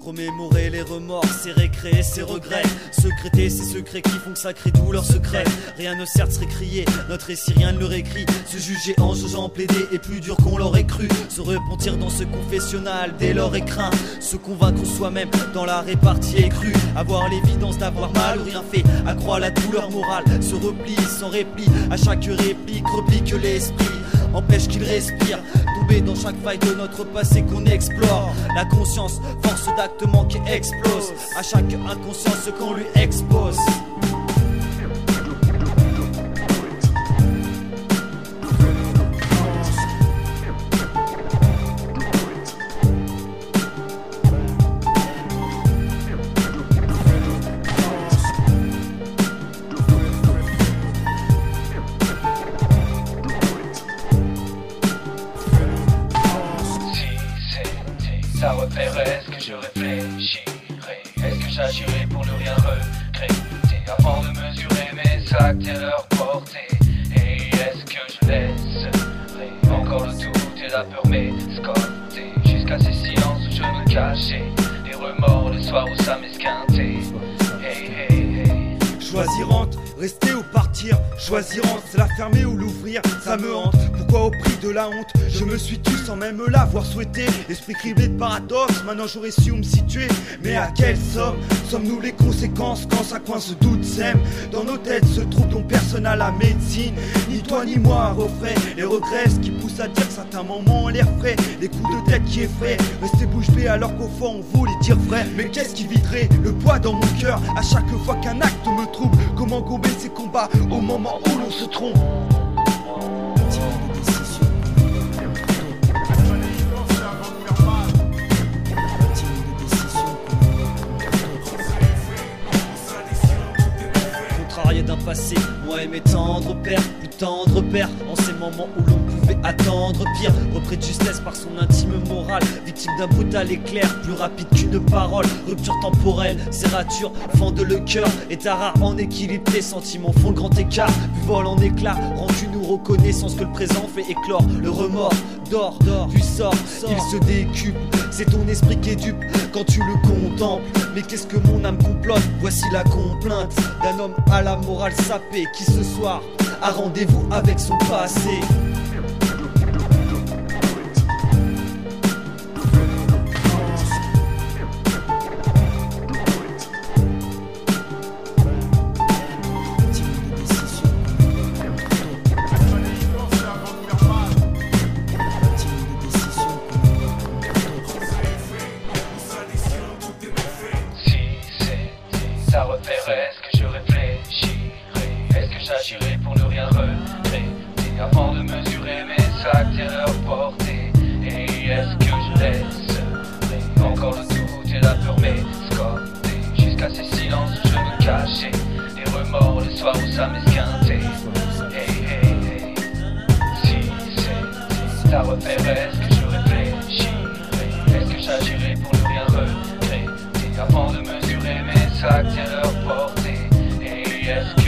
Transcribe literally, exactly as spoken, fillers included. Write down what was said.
Remémorer les remords, c'est récréer ses regrets. Secréter ces secrets qui font sacrer tous leurs secrets. Rien ne sert de se récrier, notre récit rien ne le réécrit. Se juger en jugeant plaider est plus dur qu'on l'aurait cru. Se repentir dans ce confessionnal dès lors est craint. Se convaincre soi-même dans la répartie est crue. Avoir l'évidence d'avoir mal ou rien fait, accroît la douleur morale. Se replie sans répli, à chaque réplique replique l'esprit. Empêche qu'il respire, tomber dans chaque faille de notre passé qu'on explore. La conscience, force d'acte manqué explose. À chaque inconscience ce qu'on lui expose. Ça repérait, est-ce que je réfléchirais? Est-ce que j'agirais pour ne rien regretter? Avant de mesurer mes actes et leur portée. Et est-ce que je laisserai encore le doute et la peur m'escorter jusqu'à ces silences où je me cachais, les remords le soir où ça m'esquintait. Hey, hey, hey. Choisir entre rester ou partir, choisir entre c'est la fermer ou l'ouvrir, ça me hante. Pourquoi au prix de la honte, je me suis tué sans même l'avoir souhaité. Esprit criblé de paradoxe, maintenant j'aurais su où me situer. Mais à quelle somme sommes-nous les conséquences quand ça coince, doute sème. Dans nos têtes se trouve dont personne à la médecine. Ni toi ni moi un refrain, les regrets ce qui pousse à dire que certains moments ont l'air frais. Les coups de tête qui effraient, rester bouche bée alors qu'au fond on voulait dire vrai. Mais qu'est-ce qui viderait le poids dans mon cœur à chaque fois qu'un acte me trouble? Comment gommer ces combats au moment où l'on se trompe? Contrarié d'un passé, moi et mes tendres pères, plus tendre père, en ces moments où l'on pouvait attendre pire, repris de justesse par son intime morale, victime d'un brutal éclair, plus rapide qu'une parole, rupture temporelle, serrature, fendent le cœur, état rare en équilibre, tes sentiments font le grand écart, puis vol en éclat, rancune ou reconnaissance que le présent fait éclore, le remords dort, puis sort, il se décuple, c'est ton esprit qui est dupe quand tu le contemples, mais qu'est-ce que mon âme complote, voici la complainte d'un homme à la morale sapée qui ce soir a rendez-vous avec son passé. Ça repérait, est-ce que je réfléchirais? Est-ce que j'agirais pour ne rien regretter? Avant de mesurer mes actes et leur portée. Et est-ce que je laisserai encore le doute et la peur m'escorter jusqu'à ces silences où je me cachais, les remords le soir où ça m'esquintait. Hey, hey, hey. Si c'est ça repérait, est-ce que je réfléchirais? Est-ce que j'agirais pour ne rien regretter? Avant de mesurer mes actes et leur portée. Et est-ce que